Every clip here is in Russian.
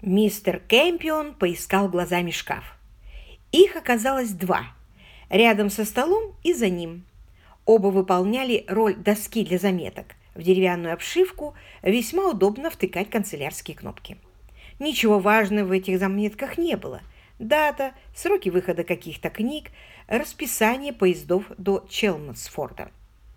Мистер Кэмпион поискал глазами шкаф. Их оказалось два, рядом со столом и за ним. Оба выполняли роль доски для заметок. В деревянную обшивку весьма удобно втыкать канцелярские кнопки. Ничего важного в этих заметках не было. Дата, сроки выхода каких-то книг, расписание поездов до Челмсфорда.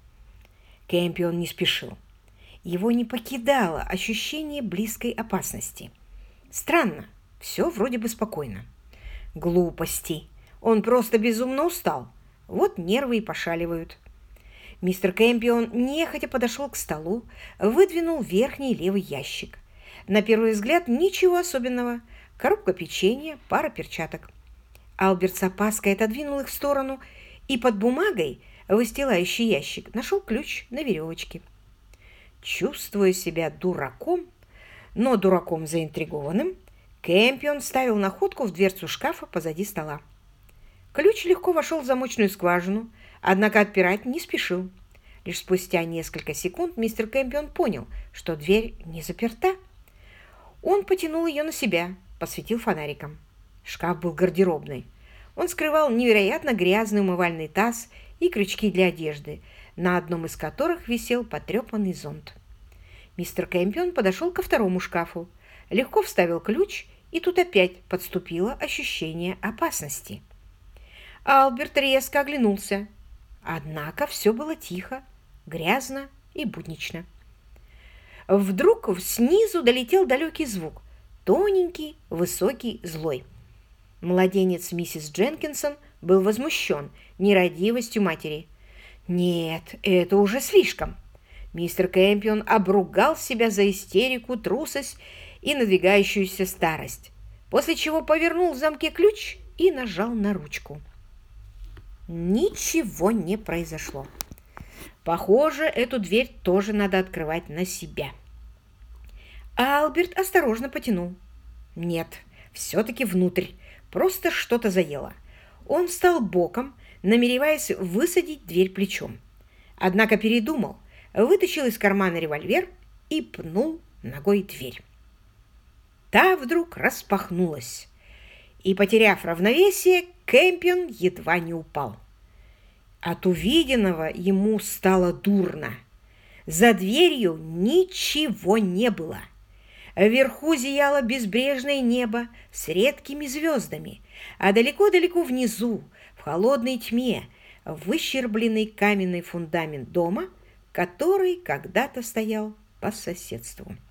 Кэмпион не спешил. Его не покидало ощущение близкой опасности. Странно, все вроде бы спокойно. Глупости. Он просто безумно устал. Вот нервы и пошаливают. Мистер Кэмпион нехотя подошел к столу, выдвинул верхний левый ящик. На первый взгляд ничего особенного. Коробка печенья, пара перчаток. Альберт с опаской отодвинул их в сторону и под бумагой, выстилающий ящик, нашел ключ на веревочке. Чувствуя себя дураком, но дураком заинтригованным, Кэмпион вставил находку в дверцу шкафа позади стола. Ключ легко вошел в замочную скважину, однако отпирать не спешил. Лишь спустя несколько секунд мистер Кэмпион понял, что дверь не заперта. Он потянул ее на себя, посветил фонариком. Шкаф был гардеробный. Он скрывал невероятно грязный умывальный таз и крючки для одежды, на одном из которых висел потрепанный зонт. Мистер Кэмпион подошел ко второму шкафу, легко вставил ключ, и тут опять подступило ощущение опасности. Альберт резко оглянулся. Однако все было тихо, грязно и буднично. Вдруг снизу долетел далекий звук, тоненький, высокий, злой. Младенец миссис Дженкинсон был возмущен нерадивостью матери. Нет, это уже слишком. Мистер Кэмпион обругал себя за истерику, трусость и надвигающуюся старость, после чего повернул в замке ключ и нажал на ручку. Ничего не произошло. Похоже, эту дверь тоже надо открывать на себя. Альберт осторожно потянул. Нет, все-таки внутрь. Просто что-то заело. Он встал боком, намереваясь высадить дверь плечом. Однако передумал, вытащил из кармана револьвер и пнул ногой дверь. Та вдруг распахнулась, и, потеряв равновесие, Кэмпион едва не упал. От увиденного ему стало дурно. За дверью ничего не было. Вверху зияло безбрежное небо с редкими звездами, а далеко-далеко внизу, в холодной тьме, выщербленный каменный фундамент дома, который когда-то стоял по соседству.